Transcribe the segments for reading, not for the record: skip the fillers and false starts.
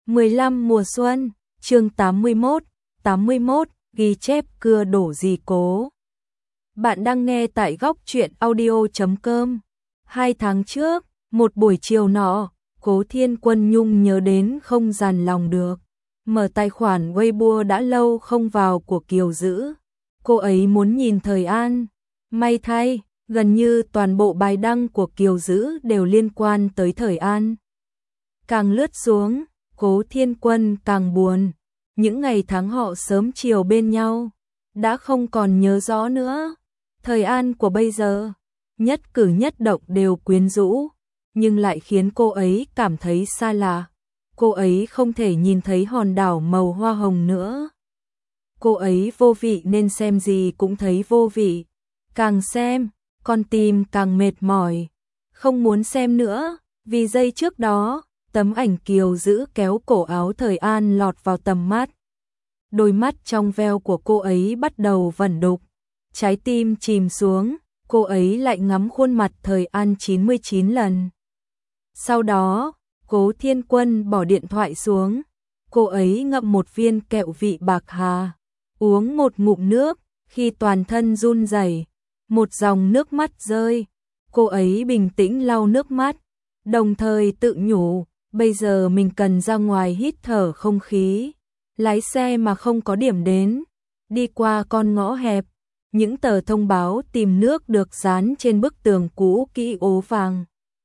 15 mùa xuân, chương 81, ghi chép cưa đổ gì cố. Bạn đang nghe tại góc truyện audio.com. 2 tháng trước, một buổi chiều nọ, Cố Thiên Quân Nhung nhớ đến không dằn lòng được. Mở tài khoản Weibo đã lâu không vào của Kiều Dữ. Cô ấy muốn nhìn Thời An. May thay, gần như toàn bộ bài đăng của Kiều Dữ đều liên quan tới Thời An. Càng lướt xuống, Cố Thiên Quân càng buồn. Những ngày tháng họ sớm chiều bên nhau, đã không còn nhớ rõ nữa. Thời An của bây giờ, nhất cử nhất động đều quyến rũ, nhưng lại khiến cô ấy cảm thấy xa lạ. Cô ấy không thể nhìn thấy hòn đảo màu hoa hồng nữa. Cô ấy vô vị nên xem gì cũng thấy vô vị. Càng xem, con tim càng mệt mỏi. Không muốn xem nữa, vì giây trước đó, tấm ảnh Kiều Dữ kéo cổ áo Thời An lọt vào tầm mắt. Đôi mắt trong veo của cô ấy bắt đầu vẩn đục. Trái tim chìm xuống, cô ấy lại ngắm khuôn mặt Thời An 99 lần. Sau đó, Cố Thiên Quân bỏ điện thoại xuống. Cô ấy ngậm một viên kẹo vị bạc hà, uống một ngụm nước, khi toàn thân run rẩy, một dòng nước mắt rơi. Cô ấy bình tĩnh lau nước mắt, đồng thời tự nhủ, bây giờ mình cần ra ngoài hít thở không khí. Lái xe mà không có điểm đến, đi qua con ngõ hẹp, những tờ thông báo tìm nước được dán trên bức tường cũ kỹ ố vàng.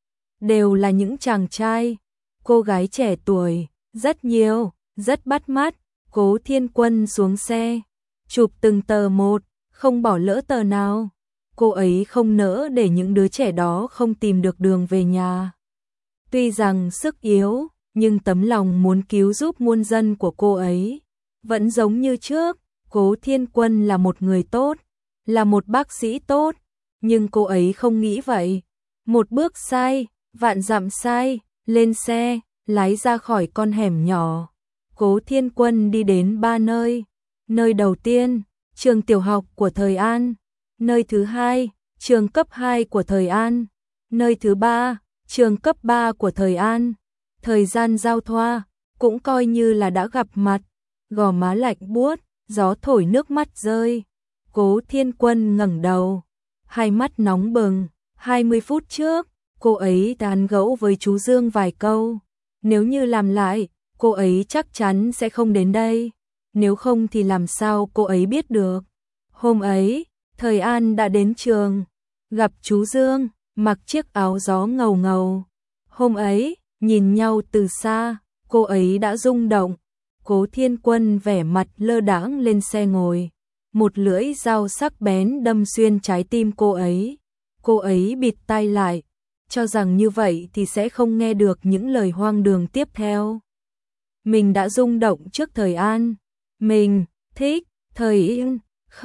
Đều là những chàng trai, cô gái trẻ tuổi, rất nhiều, rất bắt mắt. Cố Thiên Quân xuống xe, chụp từng tờ một, không bỏ lỡ tờ nào. Cô ấy không nỡ để những đứa trẻ đó không tìm được đường về nhà. Tuy rằng sức yếu, nhưng tấm lòng muốn cứu giúp muôn dân của cô ấy vẫn giống như trước. Cố Thiên Quân là một người tốt, là một bác sĩ tốt, nhưng cô ấy không nghĩ vậy. Một bước sai, vạn dặm sai, lên xe, lái ra khỏi con hẻm nhỏ. Cố Thiên Quân đi đến 3 nơi. Nơi đầu tiên, trường tiểu học của Thời An. Nơi thứ hai, trường cấp 2 của Thời An. Nơi thứ ba, trường cấp 3 của Thời An. Thời gian giao thoa, cũng coi như là đã gặp mặt. Gò má lạnh buốt, gió thổi nước mắt rơi. Cố Thiên Quân ngẩng đầu, hai mắt nóng bừng. 20 phút trước, cô ấy tán gẫu với chú Dương vài câu. Nếu như làm lại, cô ấy chắc chắn sẽ không đến đây. Nếu không thì làm sao cô ấy biết được. Hôm ấy, Thời An đã đến trường, gặp chú Dương, mặc chiếc áo gió ngầu ngầu. Hôm ấy, nhìn nhau từ xa, cô ấy đã rung động. Cố Thiên Quân vẻ mặt lơ đãng lên xe ngồi. Một lưỡi dao sắc bén đâm xuyên trái tim cô ấy. Cô ấy bịt tai lại, cho rằng như vậy thì sẽ không nghe được những lời hoang đường tiếp theo. Mình đã rung động trước Thời An. Mình thích Thời An.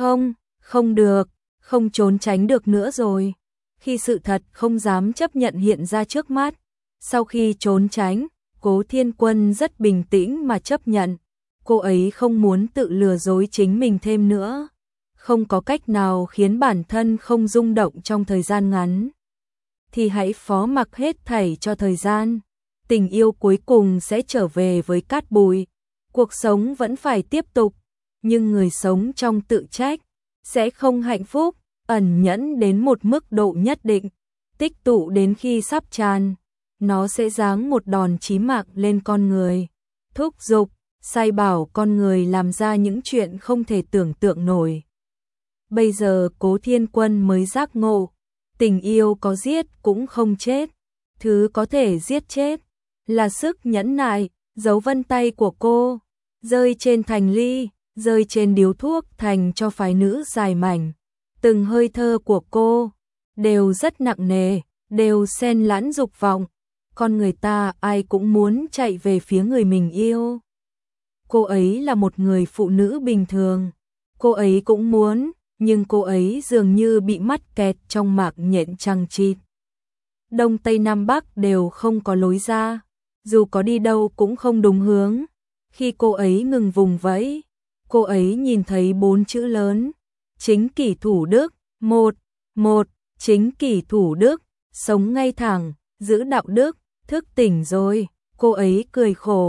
Không được, không trốn tránh được nữa rồi. Khi sự thật không dám chấp nhận hiện ra trước mắt, sau khi trốn tránh, Cố Thiên Quân rất bình tĩnh mà chấp nhận. Cô ấy không muốn tự lừa dối chính mình thêm nữa. Không có cách nào khiến bản thân không rung động trong thời gian ngắn, thì hãy phó mặc hết thảy cho thời gian. Tình yêu cuối cùng sẽ trở về với cát bụi. Cuộc sống vẫn phải tiếp tục, nhưng người sống trong tự trách sẽ không hạnh phúc. Ẩn nhẫn đến một mức độ nhất định, tích tụ đến khi sắp tràn, nó sẽ giáng một đòn chí mạng lên con người, thúc giục, sai bảo con người làm ra những chuyện không thể tưởng tượng nổi. Bây giờ Cố Thiên Quân mới giác ngộ, tình yêu có giết cũng không chết, thứ có thể giết chết là sức nhẫn nại. Dấu vân tay của cô rơi trên thành ly, rơi trên điếu thuốc thành cho phái nữ dài mảnh. Từng hơi thở của cô đều rất nặng nề, đều xen lẫn dục vọng. Con người ta ai cũng muốn chạy về phía người mình yêu. Cô ấy là một người phụ nữ bình thường, cô ấy cũng muốn, nhưng cô ấy dường như bị mắc kẹt trong mạng nhện chằng chịt. Đông Tây Nam Bắc đều không có lối ra, dù có đi đâu cũng không đúng hướng. Khi cô ấy ngừng vùng vẫy, cô ấy nhìn thấy 4 chữ lớn: chính kỷ thủ đức. Một, chính kỷ thủ đức, sống ngay thẳng, giữ đạo đức. Thức tỉnh rồi, cô ấy cười khổ,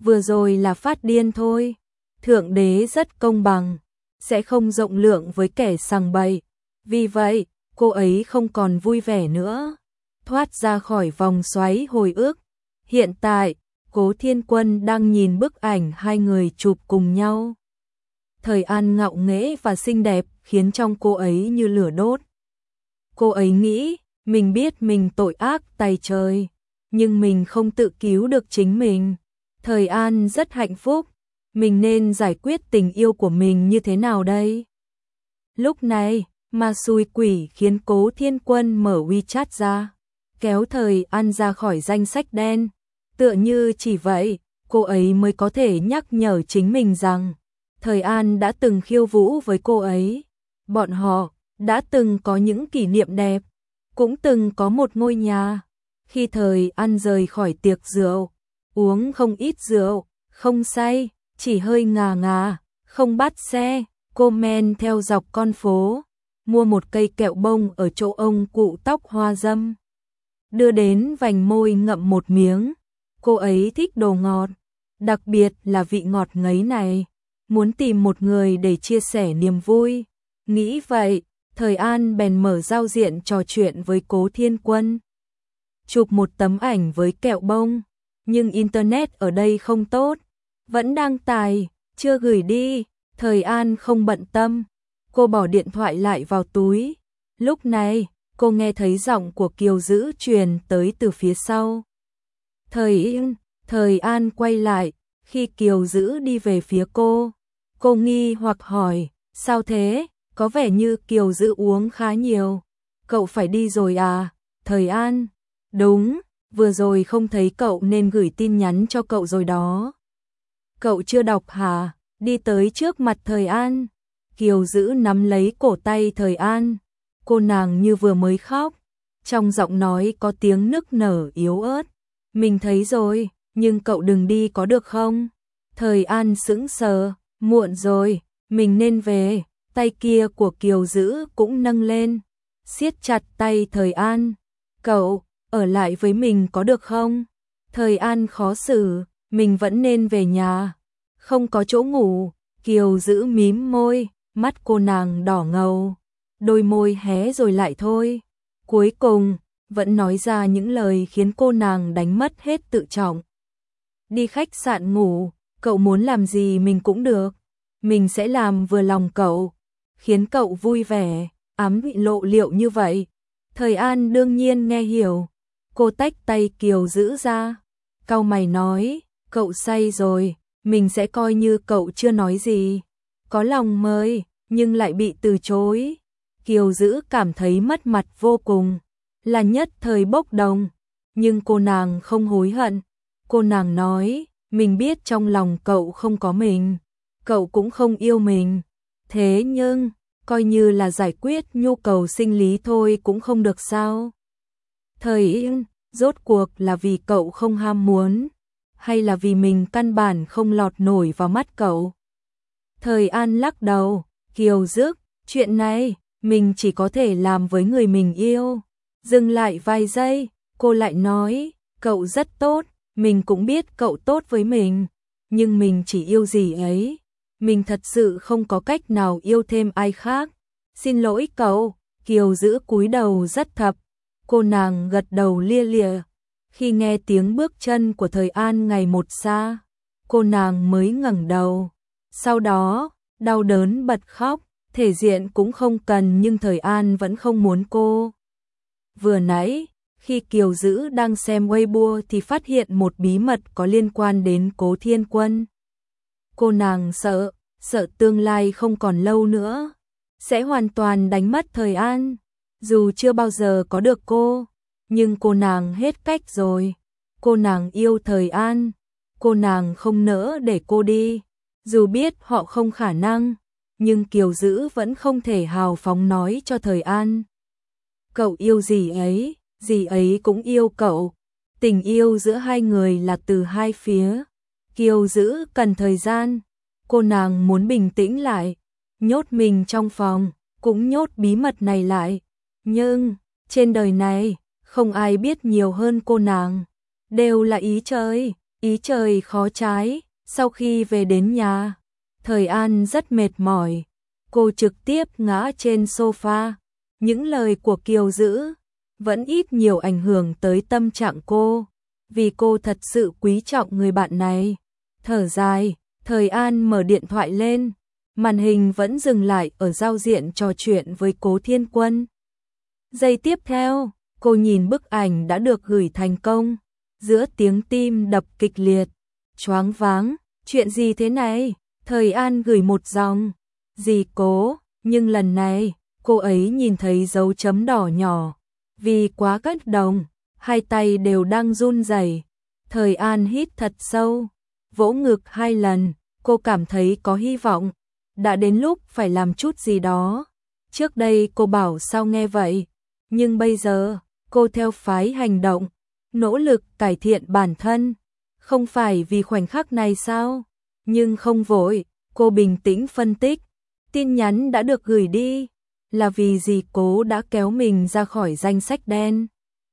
vừa rồi là phát điên thôi. Thượng đế rất công bằng, sẽ không rộng lượng với kẻ sằng bậy. Vì vậy, cô ấy không còn vui vẻ nữa, thoát ra khỏi vòng xoáy hồi ức. Hiện tại, Cố Thiên Quân đang nhìn bức ảnh hai người chụp cùng nhau. Thời An ngạo nghễ và xinh đẹp khiến trong cô ấy như lửa đốt. Cô ấy nghĩ, mình biết mình tội ác tày trời, nhưng mình không tự cứu được chính mình. Thời An rất hạnh phúc, mình nên giải quyết tình yêu của mình như thế nào đây? Lúc này, ma xui quỷ khiến Cố Thiên Quân mở WeChat ra, kéo Thời An ra khỏi danh sách đen. Tựa như chỉ vậy, cô ấy mới có thể nhắc nhở chính mình rằng Thời An đã từng khiêu vũ với cô ấy. Bọn họ đã từng có những kỷ niệm đẹp, cũng từng có một ngôi nhà. Khi Thời An rời khỏi tiệc rượu, uống không ít rượu, không say, chỉ hơi ngà ngà, không bắt xe, cô men theo dọc con phố, mua một cây kẹo bông ở chỗ ông cụ tóc hoa dâm. Đưa đến vành môi ngậm một miếng, cô ấy thích đồ ngọt, đặc biệt là vị ngọt ngấy này, muốn tìm một người để chia sẻ niềm vui. Nghĩ vậy, Thời An bèn mở giao diện trò chuyện với Cố Thiên Quân. Chụp một tấm ảnh với kẹo bông, nhưng internet ở đây không tốt, vẫn đang tải, chưa gửi đi. Thời An không bận tâm, cô bỏ điện thoại lại vào túi. Lúc này, cô nghe thấy giọng của Kiều Dữ truyền tới từ phía sau. Thời An quay lại, khi Kiều Dữ đi về phía cô nghi hoặc hỏi, sao thế, có vẻ như Kiều Dữ uống khá nhiều. Cậu phải đi rồi à? Thời An, đúng, vừa rồi không thấy cậu nên gửi tin nhắn cho cậu rồi đó. Cậu chưa đọc hả? Đi tới trước mặt Thời An, Kiều Dữ nắm lấy cổ tay Thời An, cô nàng như vừa mới khóc, trong giọng nói có tiếng nức nở yếu ớt. Mình thấy rồi, nhưng cậu đừng đi có được không? Thời An sững sờ, muộn rồi, mình nên về. Tay kia của Kiều Dữ cũng nâng lên, siết chặt tay Thời An. Cậu, ở lại với mình có được không? Thời An khó xử, mình vẫn nên về nhà. Không có chỗ ngủ. Kiều Dữ mím môi, mắt cô nàng đỏ ngầu, đôi môi hé rồi lại thôi. Cuối cùng, vẫn nói ra những lời khiến cô nàng đánh mất hết tự trọng. Đi khách sạn ngủ, cậu muốn làm gì mình cũng được. Mình sẽ làm vừa lòng cậu, khiến cậu vui vẻ, ám bị lộ liễu như vậy. Thời An đương nhiên nghe hiểu. Cô tách tay Kiều Dữ ra, cau mày nói, cậu say rồi, mình sẽ coi như cậu chưa nói gì. Có lòng mời, nhưng lại bị từ chối. Kiều Dữ cảm thấy mất mặt vô cùng, là nhất thời bốc đồng, nhưng cô nàng không hối hận. Cô nàng nói, mình biết trong lòng cậu không có mình, cậu cũng không yêu mình. Thế nhưng, coi như là giải quyết nhu cầu sinh lý thôi cũng không được sao? Rốt cuộc là vì cậu không ham muốn, hay là vì mình căn bản không lọt nổi vào mắt cậu? Thời An lắc đầu, Kiều Dữ, chuyện này, mình chỉ có thể làm với người mình yêu. Dừng lại vài giây, cô lại nói, cậu rất tốt, mình cũng biết cậu tốt với mình, nhưng mình chỉ yêu gì ấy. Mình thật sự không có cách nào yêu thêm ai khác. Xin lỗi cậu. Kiều Dữ cúi đầu rất thấp. Cô nàng gật đầu lia lịa. Khi nghe tiếng bước chân của Thời An ngày một xa, cô nàng mới ngẩng đầu. Sau đó, đau đớn bật khóc. Thể diện cũng không cần nhưng Thời An vẫn không muốn cô. Vừa nãy, khi Kiều Dữ đang xem Weibo thì phát hiện một bí mật có liên quan đến Cố Thiên Quân. Cô nàng sợ tương lai không còn lâu nữa, sẽ hoàn toàn đánh mất Thời An. Dù chưa bao giờ có được cô, nhưng cô nàng hết cách rồi. Cô nàng yêu Thời An, cô nàng không nỡ để cô đi. Dù biết họ không khả năng, nhưng Kiều Dữ vẫn không thể hào phóng nói cho Thời An. Cậu yêu dì ấy cũng yêu cậu. Tình yêu giữa hai người là từ hai phía. Kiều Dữ cần thời gian. Cô nàng muốn bình tĩnh lại, nhốt mình trong phòng, cũng nhốt bí mật này lại. Nhưng, trên đời này, không ai biết nhiều hơn cô nàng. Đều là ý trời. Ý trời khó trái, sau khi về đến nhà, Thời An rất mệt mỏi, cô trực tiếp ngã trên sofa. Những lời của Kiều Dữ vẫn ít nhiều ảnh hưởng tới tâm trạng cô, vì cô thật sự quý trọng người bạn này. Thở dài, Thời An mở điện thoại lên, màn hình vẫn dừng lại ở giao diện trò chuyện với Cố Thiên Quân. Giây tiếp theo, cô nhìn bức ảnh đã được gửi thành công, giữa tiếng tim đập kịch liệt, choáng váng, chuyện gì thế này? Thời An gửi một dòng, dì Cố, nhưng lần này, cô ấy nhìn thấy dấu chấm đỏ nhỏ, vì quá kích động, hai tay đều đang run rẩy. Thời An hít thật sâu, vỗ ngực 2 lần, cô cảm thấy có hy vọng, đã đến lúc phải làm chút gì đó. Trước đây cô bảo sao nghe vậy, nhưng bây giờ, cô theo phái hành động, nỗ lực cải thiện bản thân, không phải vì khoảnh khắc này sao? Nhưng không vội, cô bình tĩnh phân tích, tin nhắn đã được gửi đi, là vì dì Cố đã kéo mình ra khỏi danh sách đen.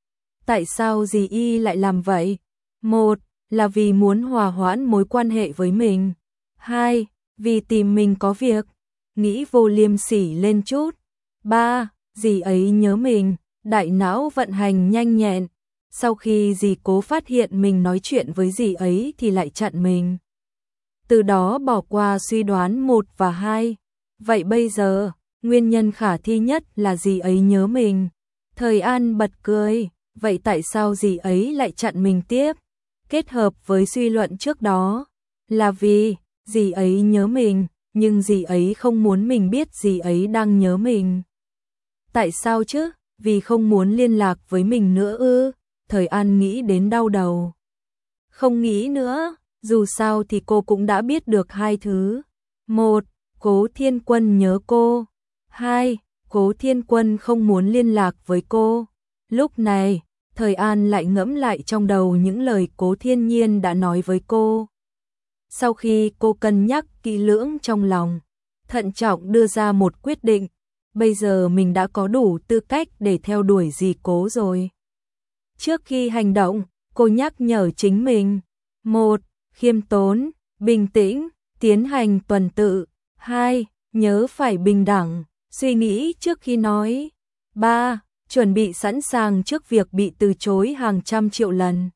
Tại sao dì Y lại làm vậy? 1. Là vì muốn hòa hoãn mối quan hệ với mình. 2. Vì tìm mình có việc, nghĩ vô liêm sỉ lên chút. 3. Dì ấy nhớ mình, đại não vận hành nhanh nhẹn. Sau khi dì Cố phát hiện mình nói chuyện với dì ấy thì lại chặn mình. Từ đó bỏ qua suy đoán 1 và 2. Vậy bây giờ, nguyên nhân khả thi nhất là dì ấy nhớ mình. Thời An bật cười, vậy tại sao dì ấy lại chặn mình tiếp? Kết hợp với suy luận trước đó, là vì dì ấy nhớ mình, nhưng dì ấy không muốn mình biết dì ấy đang nhớ mình. Tại sao chứ? Vì không muốn liên lạc với mình nữa ư? Thời An nghĩ đến đau đầu. Không nghĩ nữa, dù sao thì cô cũng đã biết được 2 thứ. 1. Cố Thiên Quân nhớ cô. 2. Cố Thiên Quân không muốn liên lạc với cô. Lúc này, Thời An lại ngẫm lại trong đầu những lời Cố Thiên Nhiên đã nói với cô. Sau khi cô cân nhắc kỹ lưỡng trong lòng, thận trọng đưa ra một quyết định, bây giờ mình đã có đủ tư cách để theo đuổi dì Cố rồi. Trước khi hành động, cô nhắc nhở chính mình. 1. Khiêm tốn, bình tĩnh, tiến hành tuần tự. 2. Nhớ phải bình đẳng, suy nghĩ trước khi nói. 3. Chuẩn bị sẵn sàng trước việc bị từ chối hàng trăm triệu lần.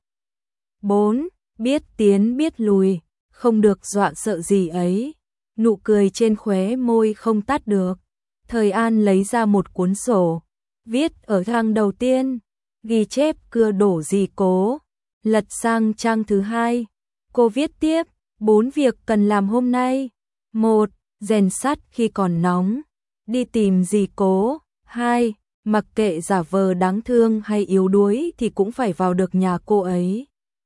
4. Biết tiến biết lùi, không được dọa sợ gì ấy. Nụ cười trên khóe môi không tắt được. Thời An lấy ra một cuốn sổ, viết ở trang đầu tiên, ghi chép cưa đổ dì Cố. Lật sang trang thứ 2, cô viết tiếp, 4 việc cần làm hôm nay. 1. Rèn sắt khi còn nóng, đi tìm dì Cố. 2. Mặc kệ giả vờ đáng thương hay yếu đuối thì cũng phải vào được nhà cô ấy.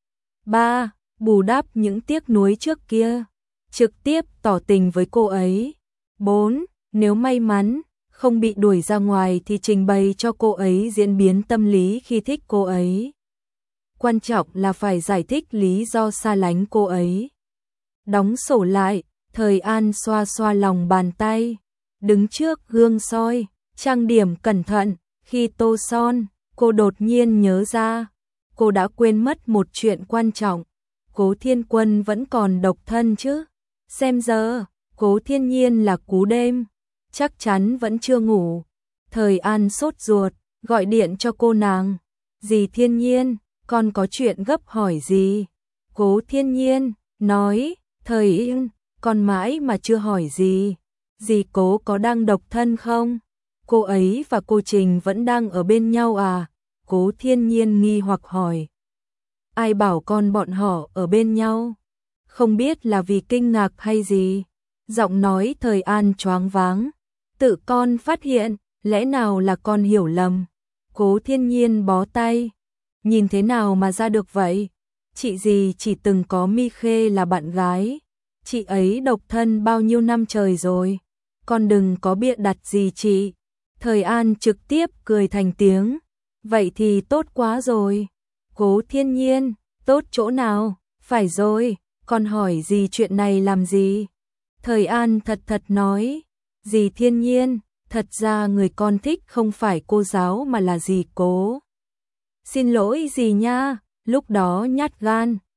3. Bù đắp những tiếc nuối trước kia, trực tiếp tỏ tình với cô ấy. 4. Nếu may mắn, không bị đuổi ra ngoài thì trình bày cho cô ấy diễn biến tâm lý khi thích cô ấy. Quan trọng là phải giải thích lý do xa lánh cô ấy. Đóng sổ lại, Thời An xoa xoa lòng bàn tay, đứng trước gương soi, trang điểm cẩn thận. Khi tô son, cô đột nhiên nhớ ra, cô đã quên mất một chuyện quan trọng. Cố Thiên Quân vẫn còn độc thân chứ? Xem giờ, Cố Thiên Nhiên là cú đêm, chắc chắn vẫn chưa ngủ. Thời An sốt ruột, gọi điện cho cô nàng. Dì Thiên Nhiên, con có chuyện gấp hỏi gì? Cố Thiên Nhiên nói, Thời Yên, con mãi mà chưa hỏi gì. Dì Cố có đang độc thân không? Cô ấy và cô Trình vẫn đang ở bên nhau à? Cố Thiên Nhiên nghi hoặc hỏi. Ai bảo con bọn họ ở bên nhau? Không biết là vì kinh ngạc hay gì? Giọng nói Thời An choáng váng. Tự con phát hiện, lẽ nào là con hiểu lầm? Cố Thiên Nhiên bó tay. Nhìn thế nào mà ra được vậy? Chị dì chỉ từng có Mi Khê là bạn gái. Chị ấy độc thân bao nhiêu năm trời rồi. Con đừng có bịa đặt gì chị. Thời An trực tiếp cười thành tiếng. Vậy thì tốt quá rồi. Cố Thiên Nhiên, tốt chỗ nào? Phải rồi, con hỏi gì chuyện này làm gì? Thời An thật nói. Dì Thiên Nhiên, thật ra người con thích không phải cô giáo mà là dì Cố. Xin lỗi dì nha, lúc đó nhát gan,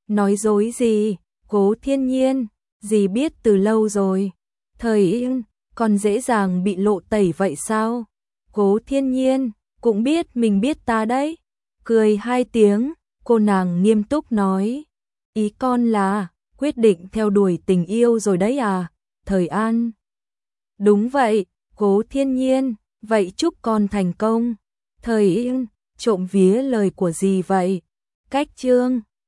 Nói dối gì? Cố Thiên Nhiên, dì biết từ lâu rồi. Thời Yên, còn dễ dàng bị lộ tẩy vậy sao? Cố Thiên Nhiên, cũng biết mình biết ta đấy. Cười 2 tiếng, cô nàng nghiêm túc nói. Ý con là, quyết định theo đuổi tình yêu rồi đấy à? Thời An. Đúng vậy, Cố Thiên Nhiên, vậy chúc con thành công. Thời Yên, trộm vía lời của dì vậy. Cách chương